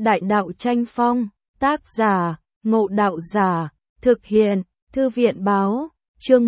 Đại đạo tranh phong, tác giả, Ngộ Đạo Giả, thực hiện, Thư viện báo, chương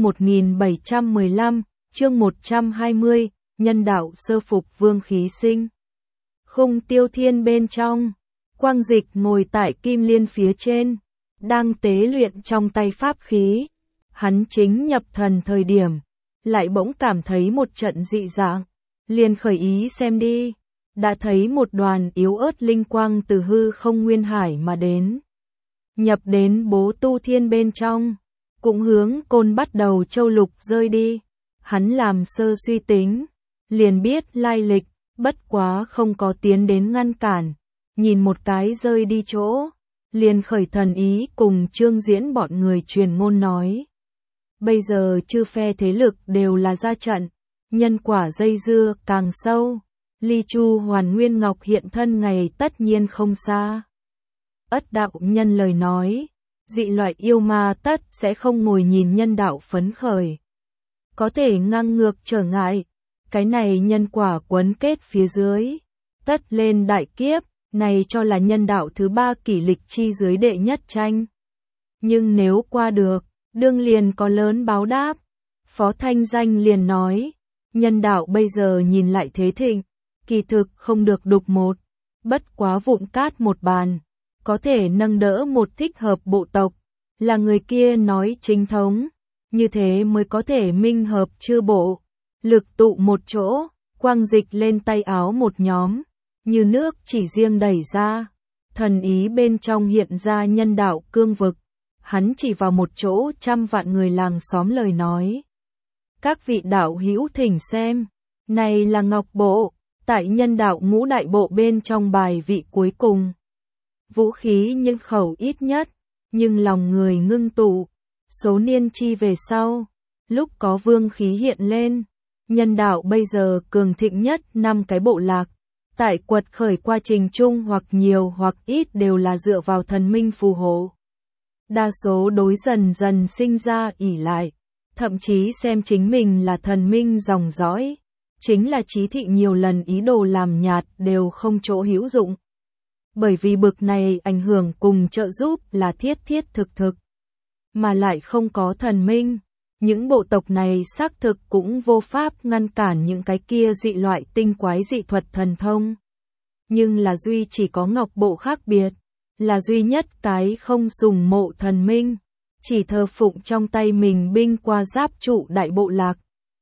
1715, chương 120, nhân đạo sơ phục vương khí sinh. Khung Tiêu Thiên bên trong, Quang Dịch ngồi tại kim liên phía trên, đang tế luyện trong tay pháp khí. Hắn chính nhập thần thời điểm, lại bỗng cảm thấy một trận dị dạng, liền khởi ý xem đi, đã thấy một đoàn yếu ớt linh quang từ hư không nguyên hải mà đến, nhập đến Bố Tu Thiên bên trong, cũng hướng Côn Bắt Đầu Châu Lục rơi đi. Hắn làm sơ suy tính, liền biết lai lịch, bất quá không có tiến đến ngăn cản, nhìn một cái rơi đi chỗ, liền khởi thần ý cùng Trương Diễn bọn người truyền ngôn nói. Bây giờ chư phe thế lực đều là ra trận, nhân quả dây dưa càng sâu, ly chu hoàn nguyên ngọc hiện thân ngày tất nhiên không xa. Ất đạo nhân lời nói, dị loại yêu ma tất sẽ không ngồi nhìn nhân đạo phấn khởi, có thể ngang ngược trở ngại, cái này nhân quả quấn kết phía dưới, tất lên đại kiếp, này cho là nhân đạo thứ 3 kỷ lịch chi dưới đệ nhất tranh. Nhưng nếu qua được, đương liền có lớn báo đáp. Phó Thanh Danh liền nói, nhân đạo bây giờ nhìn lại thế thịnh, kỳ thực không được đục một, bất quá vụn cát một bàn, có thể nâng đỡ một thích hợp bộ tộc, là người kia nói chính thống, như thế mới có thể minh hợp chư bộ, lực tụ một chỗ. Quang Dịch lên tay áo một nhóm, như nước chỉ riêng đẩy ra, thần ý bên trong hiện ra nhân đạo cương vực. Hắn chỉ vào một chỗ 100 vạn người làng xóm lời nói. Các vị đạo hữu thỉnh xem, này là Ngọc Bộ, tại nhân đạo ngũ đại bộ bên trong bài vị cuối cùng. Vũ khí nhân khẩu ít nhất, nhưng lòng người ngưng tụ, số niên chi về sau, lúc có vương khí hiện lên, nhân đạo bây giờ cường thịnh nhất 5 cái bộ lạc, tại quật khởi quá trình chung hoặc nhiều hoặc ít đều là dựa vào thần minh phù hộ. Đa số đối dần dần sinh ra ỷ lại, thậm chí xem chính mình là thần minh dòng dõi, chính là Chí Thị nhiều lần ý đồ làm nhạt đều không chỗ hữu dụng. Bởi vì bực này ảnh hưởng cùng trợ giúp là thiết thực, mà lại không có thần minh, những bộ tộc này xác thực cũng vô pháp ngăn cản những cái kia dị loại tinh quái dị thuật thần thông. Nhưng là duy chỉ có Ngọc Bộ khác biệt, là duy nhất cái không sùng mộ thần minh, chỉ thờ phụng trong tay mình binh qua giáp trụ đại bộ lạc.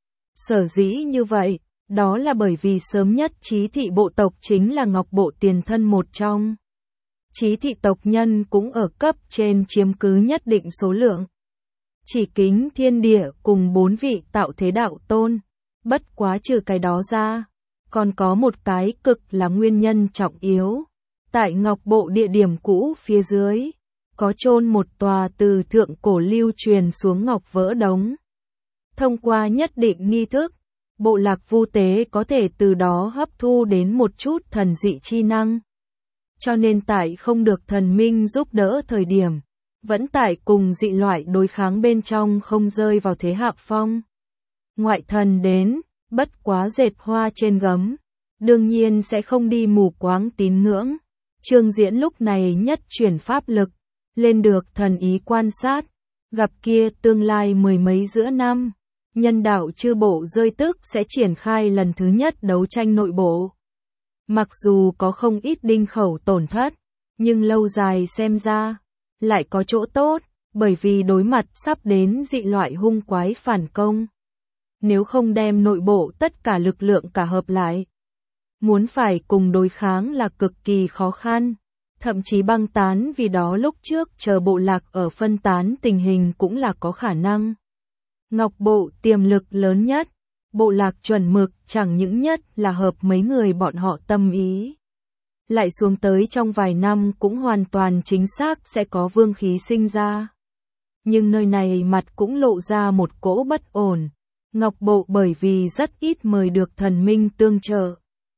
Sở dĩ như vậy, đó là bởi vì sớm nhất Chí Thị bộ tộc chính là Ngọc Bộ tiền thân một trong. Chí Thị tộc nhân cũng ở cấp trên chiếm cứ nhất định số lượng. Chỉ Kính Thiên Địa cùng 4 vị tạo thế đạo tôn, bất quá trừ cái đó ra, còn có một cái cực là nguyên nhân trọng yếu. Tại Ngọc Bộ địa điểm cũ phía dưới, có chôn một tòa từ thượng cổ lưu truyền xuống ngọc vỡ đống. Thông qua nhất định nghi thức, bộ lạc vu tế có thể từ đó hấp thu đến một chút thần dị chi năng. Cho nên tại không được thần minh giúp đỡ thời điểm, vẫn tại cùng dị loại đối kháng bên trong không rơi vào thế hạ phong. Ngoại thần đến, bất quá dệt hoa trên gấm, đương nhiên sẽ không đi mù quáng tín ngưỡng. Trương Diễn lúc này nhất chuyển pháp lực, lên được thần ý quan sát, gặp kia tương lai mười mấy giữa năm, nhân đạo chư bộ rơi tức sẽ triển khai lần thứ nhất đấu tranh nội bộ. Mặc dù có không ít đinh khẩu tổn thất, nhưng lâu dài xem ra, lại có chỗ tốt, bởi vì đối mặt sắp đến dị loại hung quái phản công. Nếu không đem nội bộ tất cả lực lượng cả hợp lại, muốn phải cùng đối kháng là cực kỳ khó khăn, thậm chí băng tán, vì đó lúc trước chờ bộ lạc ở phân tán tình hình cũng là có khả năng. Ngọc Bộ tiềm lực lớn nhất, bộ lạc chuẩn mực chẳng những nhất là hợp mấy người bọn họ tâm ý. Lại xuống tới trong vài năm cũng hoàn toàn chính xác sẽ có vương khí sinh ra. Nhưng nơi này mặt cũng lộ ra một cỗ bất ổn. Ngọc Bộ bởi vì rất ít mời được thần minh tương trợ.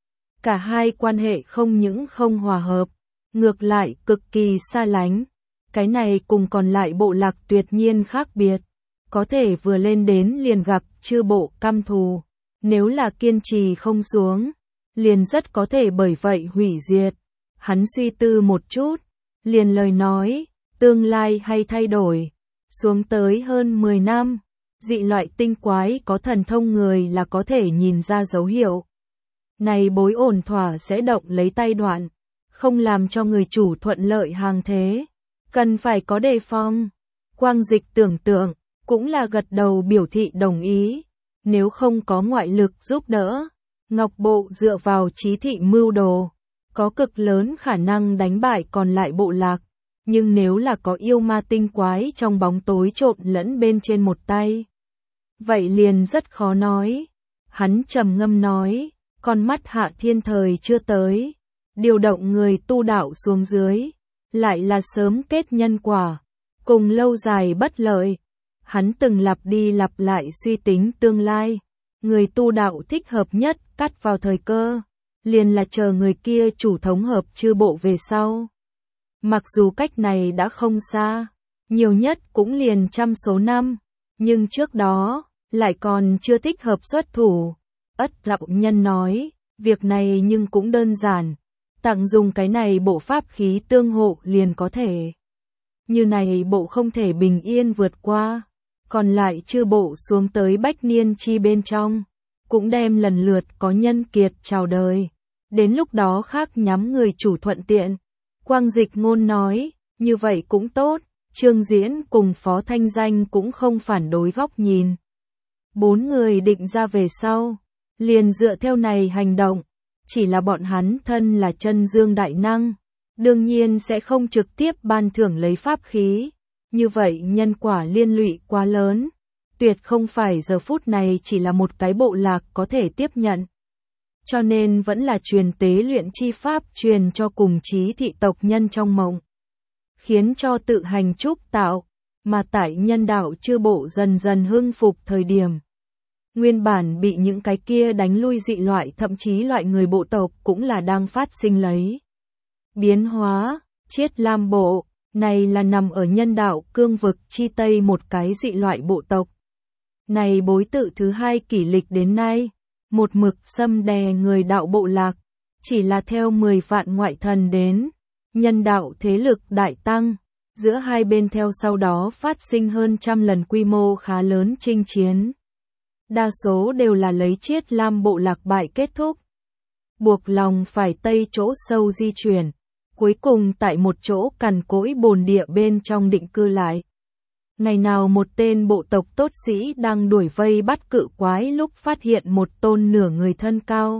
Cả hai quan hệ không những không hòa hợp, ngược lại cực kỳ xa lánh. Cái này cùng còn lại bộ lạc tuyệt nhiên khác biệt. Có thể vừa lên đến liền gặp chư bộ căm thù. Nếu là kiên trì không xuống, liền rất có thể bởi vậy hủy diệt. Hắn suy tư một chút, liền lời nói, tương lai hay thay đổi, xuống tới hơn 10 năm, dị loại tinh quái có thần thông người là có thể nhìn ra dấu hiệu. Này bối ổn thỏa sẽ động lấy tay đoạn, không làm cho người chủ thuận lợi hàng thế, cần phải có đề phòng. Quang Dịch tưởng tượng, cũng là gật đầu biểu thị đồng ý, nếu không có ngoại lực giúp đỡ, Ngọc Bộ dựa vào trí thị mưu đồ, có cực lớn khả năng đánh bại còn lại bộ lạc, nhưng nếu là có yêu ma tinh quái trong bóng tối trộn lẫn bên trên một tay, vậy liền rất khó nói. Hắn trầm ngâm nói, con mắt Hạ Thiên thời chưa tới, điều động người tu đạo xuống dưới, lại là sớm kết nhân quả, cùng lâu dài bất lợi. Hắn từng lặp đi lặp lại suy tính tương lai, người tu đạo thích hợp nhất cắt vào thời cơ, liền là chờ người kia chủ thống hợp chư bộ về sau. Mặc dù cách này đã không xa, nhiều nhất cũng liền trăm số năm, nhưng trước đó, lại còn chưa thích hợp xuất thủ. Ất Lão Nhân nói, việc này nhưng cũng đơn giản, tặng dùng cái này bộ pháp khí tương hộ liền có thể. Như này bộ không thể bình yên vượt qua, còn lại chư bộ xuống tới bách niên chi bên trong, cũng đem lần lượt có nhân kiệt chào đời, đến lúc đó khác nhắm người chủ thuận tiện. Quang Dịch ngôn nói, như vậy cũng tốt, Trương Diễn cùng Phó Thanh Danh cũng không phản đối góc nhìn. 4 người định ra về sau, liền dựa theo này hành động, chỉ là bọn hắn thân là chân dương đại năng, đương nhiên sẽ không trực tiếp ban thưởng lấy pháp khí, như vậy nhân quả liên lụy quá lớn, tuyệt không phải giờ phút này chỉ là một cái bộ lạc có thể tiếp nhận. Cho nên vẫn là truyền tế luyện chi pháp truyền cho cùng chí thị tộc nhân trong mộng, khiến cho tự hành trúc tạo, mà tại nhân đạo chư bộ dần dần hưng phục thời điểm. Nguyên bản bị những cái kia đánh lui dị loại thậm chí loại người bộ tộc cũng là đang phát sinh lấy biến hóa. Chiết Lam bộ, này là nằm ở nhân đạo cương vực chi tây một cái dị loại bộ tộc. Này bối tự thứ 2 kỷ lịch đến nay, một mực xâm đè người đạo bộ lạc, chỉ là theo 10 vạn ngoại thần đến, nhân đạo thế lực đại tăng, giữa hai bên theo sau đó phát sinh hơn trăm lần quy mô khá lớn chinh chiến. Đa số đều là lấy Chiết Lam bộ lạc bại kết thúc, buộc lòng phải tây chỗ sâu di chuyển, cuối cùng tại một chỗ cằn cỗi bồn địa bên trong định cư lại. Ngày nào một tên bộ tộc tốt sĩ đang đuổi vây bắt cự quái lúc phát hiện một tôn nửa người thân cao.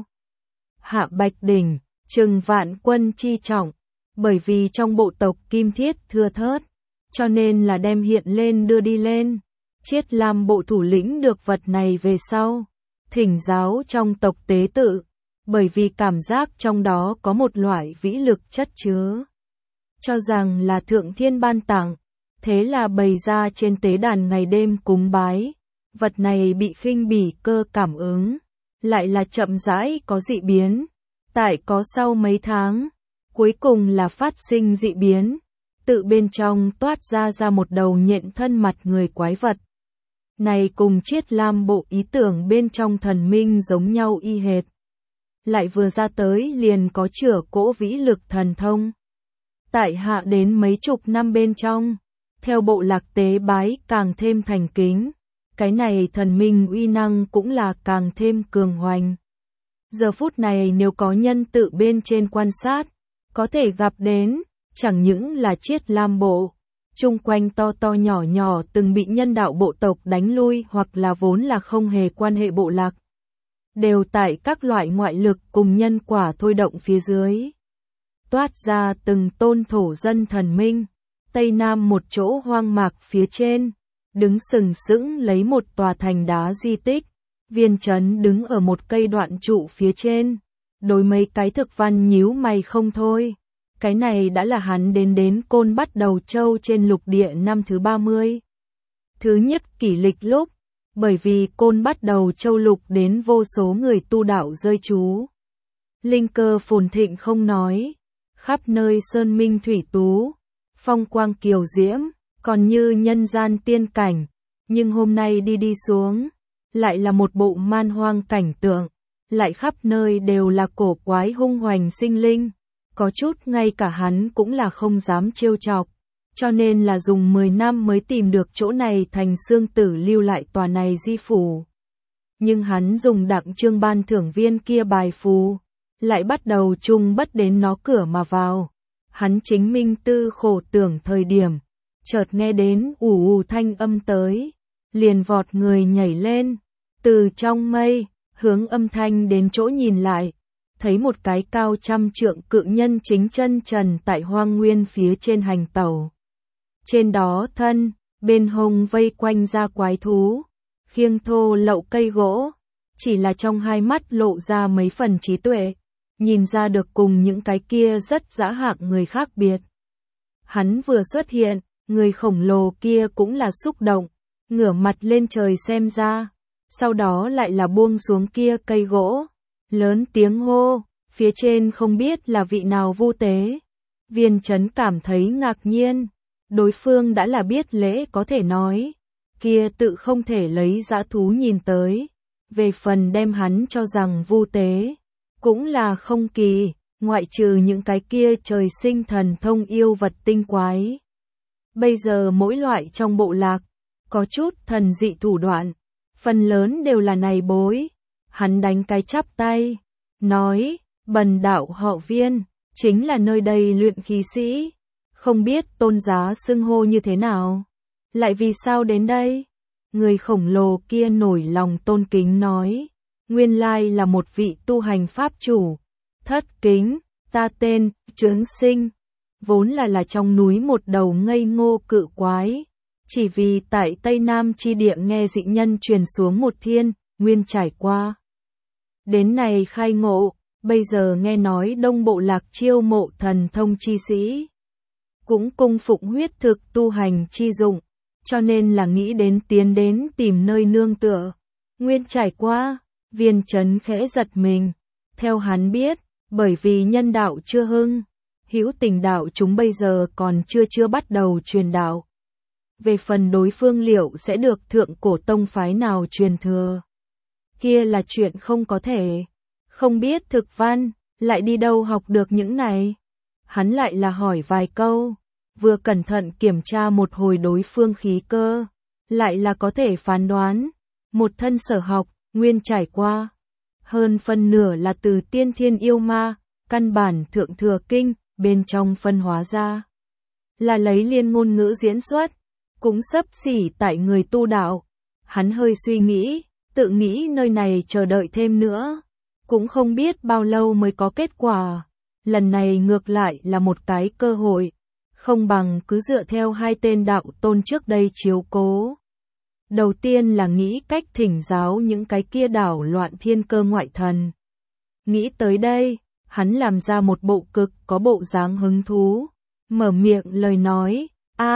Hạ Bạch Đỉnh, chừng vạn quân chi trọng, bởi vì trong bộ tộc kim thiết thưa thớt, cho nên là đem hiện lên đưa đi lên. Chiết Lam bộ thủ lĩnh được vật này về sau, thỉnh giáo trong tộc tế tự, bởi vì cảm giác trong đó có một loại vĩ lực chất chứa, cho rằng là thượng thiên ban tặng, thế là bày ra trên tế đàn ngày đêm cúng bái. Vật này bị khinh bỉ cơ cảm ứng, lại là chậm rãi có dị biến, tại có sau mấy tháng, cuối cùng là phát sinh dị biến, tự bên trong toát ra một đầu nhện thân mặt người quái vật. Này cùng Chiết Lam bộ ý tưởng bên trong thần minh giống nhau y hệt. Lại vừa ra tới liền có chửa cỗ vĩ lực thần thông. Tại hạ đến mấy chục năm bên trong, theo bộ lạc tế bái càng thêm thành kính, cái này thần minh uy năng cũng là càng thêm cường hoành. Giờ phút này nếu có nhân tự bên trên quan sát, có thể gặp đến, chẳng những là Chiết Lam bộ, chung quanh to to nhỏ nhỏ từng bị nhân đạo bộ tộc đánh lui hoặc là vốn là không hề quan hệ bộ lạc, đều tại các loại ngoại lực cùng nhân quả thôi động phía dưới, toát ra từng tôn thổ dân thần minh. Tây Nam một chỗ hoang mạc phía trên, đứng sừng sững lấy một tòa thành đá di tích, viên trấn đứng ở một cây đoạn trụ phía trên, đối mấy cái thực văn nhíu mày không thôi. Cái này đã là hắn đến Côn Bắt Đầu Châu trên lục địa năm thứ 30. Thứ nhất kỷ lịch lúc, bởi vì Côn Bắt Đầu Châu lục đến vô số người tu đạo rơi trú. Linh cơ phồn thịnh không nói, khắp nơi sơn minh thủy tú, phong quang kiều diễm, còn như nhân gian tiên cảnh, nhưng hôm nay đi xuống, lại là một bộ man hoang cảnh tượng, lại khắp nơi đều là cổ quái hung hoành sinh linh, có chút ngay cả hắn cũng là không dám trêu chọc, cho nên là dùng 10 năm mới tìm được chỗ này thành xương tử lưu lại tòa này di phủ. Nhưng hắn dùng đặng trương ban thưởng viên kia bài phù, lại bắt đầu chung bất đến nó cửa mà vào. Hắn chính minh tư khổ tưởng thời điểm, chợt nghe đến ù ù thanh âm tới, liền vọt người nhảy lên, từ trong mây, hướng âm thanh đến chỗ nhìn lại, thấy một cái cao trăm trượng cự nhân chính chân trần tại hoang nguyên phía trên hành tẩu. Trên đó thân, bên hông vây quanh ra quái thú, khiêng thô lậu cây gỗ, chỉ là trong hai mắt lộ ra mấy phần trí tuệ, nhìn ra được cùng những cái kia rất dã hạng người khác biệt. Hắn vừa xuất hiện, người khổng lồ kia cũng là xúc động, ngửa mặt lên trời xem ra, sau đó lại là buông xuống kia cây gỗ, lớn tiếng hô, phía trên không biết là vị nào vu tế. Viên Chấn cảm thấy ngạc nhiên, đối phương đã là biết lễ có thể nói, kia tự không thể lấy dã thú nhìn tới, về phần đem hắn cho rằng vu tế, cũng là không kỳ, ngoại trừ những cái kia trời sinh thần thông yêu vật tinh quái. Bây giờ mỗi loại trong bộ lạc, có chút thần dị thủ đoạn, phần lớn đều là này bối. Hắn đánh cái chắp tay, nói, bần đạo họ Viên, chính là nơi đây luyện khí sĩ, không biết tôn giá xưng hô như thế nào, lại vì sao đến đây? Người khổng lồ kia nổi lòng tôn kính nói, nguyên lai là một vị tu hành pháp chủ, thất kính, ta tên, Chướng Sinh, vốn là trong núi một đầu ngây ngô cự quái, chỉ vì tại Tây Nam chi địa nghe dị nhân truyền xuống một thiên, nguyên trải qua. Đến này khai ngộ, bây giờ nghe nói Đông Bộ Lạc chiêu mộ thần thông chi sĩ, cũng cung phụng huyết thực tu hành chi dụng, cho nên là nghĩ đến tiến đến tìm nơi nương tựa. Nguyên trải qua, Viên Chấn khẽ giật mình, theo hắn biết, bởi vì nhân đạo chưa hưng, hữu tình đạo chúng bây giờ còn chưa bắt đầu truyền đạo. Về phần đối phương liệu sẽ được thượng cổ tông phái nào truyền thừa, kia là chuyện không có thể. Không biết thực văn, lại đi đâu học được những này? Hắn lại là hỏi vài câu, vừa cẩn thận kiểm tra một hồi đối phương khí cơ, lại là có thể phán đoán, một thân sở học, nguyên trải qua. Hơn phân nửa là từ tiên thiên yêu ma, căn bản thượng thừa kinh, bên trong phân hóa ra. Là lấy liên ngôn ngữ diễn xuất, cũng xấp xỉ tại người tu đạo. Hắn hơi suy nghĩ, tự nghĩ nơi này chờ đợi thêm nữa, cũng không biết bao lâu mới có kết quả. Lần này ngược lại là một cái cơ hội, không bằng cứ dựa theo hai tên đạo tôn trước đây chiếu cố. Đầu tiên là nghĩ cách thỉnh giáo những cái kia đảo loạn thiên cơ ngoại thần. Nghĩ tới đây, hắn làm ra một bộ cực có bộ dáng hứng thú, mở miệng lời nói,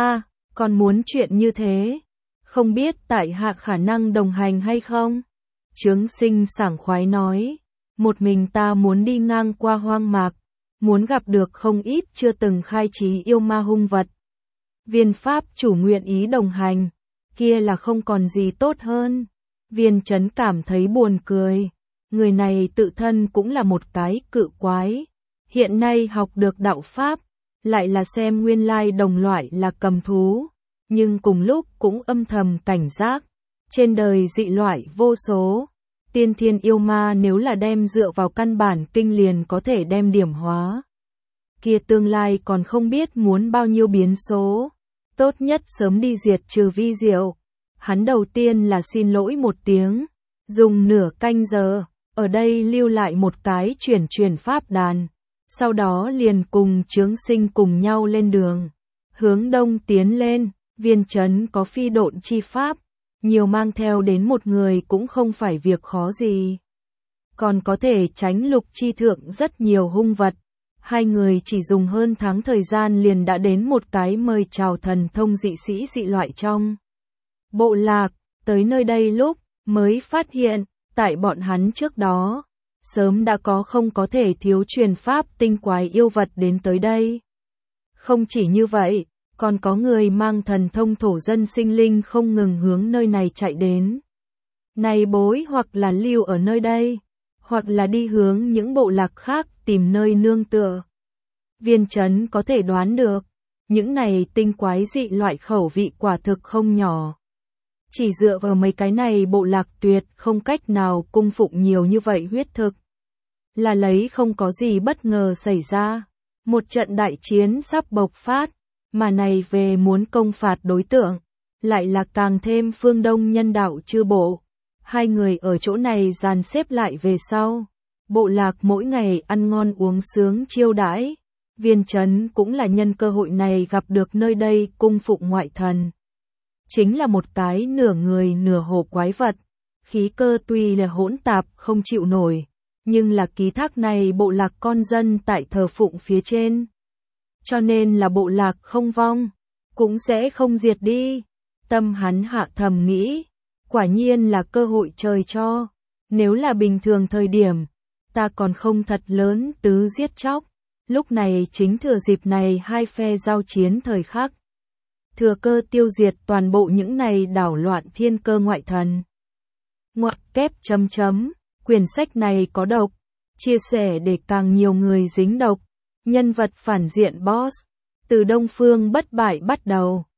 còn muốn chuyện như thế, không biết tại hạ khả năng đồng hành hay không? Chướng Sinh sảng khoái nói, một mình ta muốn đi ngang qua hoang mạc, muốn gặp được không ít chưa từng khai trí yêu ma hung vật. Viên pháp chủ nguyện ý đồng hành, kia là không còn gì tốt hơn. Viên Chấn cảm thấy buồn cười, người này tự thân cũng là một cái cự quái, hiện nay học được đạo pháp, lại là xem nguyên lai đồng loại là cầm thú, nhưng cùng lúc cũng âm thầm cảnh giác, trên đời dị loại vô số, tiên thiên yêu ma nếu là đem dựa vào căn bản kinh liền có thể đem điểm hóa. Kia tương lai còn không biết muốn bao nhiêu biến số, tốt nhất sớm đi diệt trừ vi diệu. Hắn đầu tiên là xin lỗi một tiếng, dùng nửa canh giờ, ở đây lưu lại một cái chuyển pháp đàn, sau đó liền cùng Chướng Sinh cùng nhau lên đường, hướng đông tiến lên. Viên Chấn có phi độn chi pháp, nhiều mang theo đến một người cũng không phải việc khó gì, còn có thể tránh lục chi thượng rất nhiều hung vật. Hai người chỉ dùng hơn tháng thời gian liền đã đến một cái mời chào thần thông dị sĩ dị loại trong bộ lạc. Tới nơi đây lúc mới phát hiện, tại bọn hắn trước đó, sớm đã có không có thể thiếu truyền pháp tinh quái yêu vật đến tới đây. Không chỉ như vậy, còn có người mang thần thông thổ dân sinh linh không ngừng hướng nơi này chạy đến. Này bối hoặc là lưu ở nơi đây, hoặc là đi hướng những bộ lạc khác tìm nơi nương tựa. Viên Chấn có thể đoán được, những này tinh quái dị loại khẩu vị quả thực không nhỏ. Chỉ dựa vào mấy cái này bộ lạc tuyệt không cách nào cung phụng nhiều như vậy huyết thực. Là lấy không có gì bất ngờ xảy ra. Một trận đại chiến sắp bộc phát, mà này về muốn công phạt đối tượng, lại là càng thêm phương Đông Nhân Đạo Chư Bộ. Hai người ở chỗ này dàn xếp lại về sau. Bộ lạc mỗi ngày ăn ngon uống sướng chiêu đãi. Viên Chấn cũng là nhân cơ hội này gặp được nơi đây cung phụng ngoại thần. Chính là một cái nửa người nửa hổ quái vật. Khí cơ tuy là hỗn tạp không chịu nổi, nhưng là ký thác này bộ lạc con dân tại thờ phụng phía trên. Cho nên là bộ lạc không vong, cũng sẽ không diệt đi. Tâm hắn hạ thầm nghĩ, quả nhiên là cơ hội trời cho. Nếu là bình thường thời điểm, ta còn không thật lớn tứ giết chóc. Lúc này chính thừa dịp này hai phe giao chiến thời khắc. Thừa cơ tiêu diệt toàn bộ những này đảo loạn thiên cơ ngoại thần. Ngoặc kép chấm chấm, quyển sách này có độc, chia sẻ để càng nhiều người dính độc. Nhân vật phản diện boss, từ Đông Phương bất bại bắt đầu.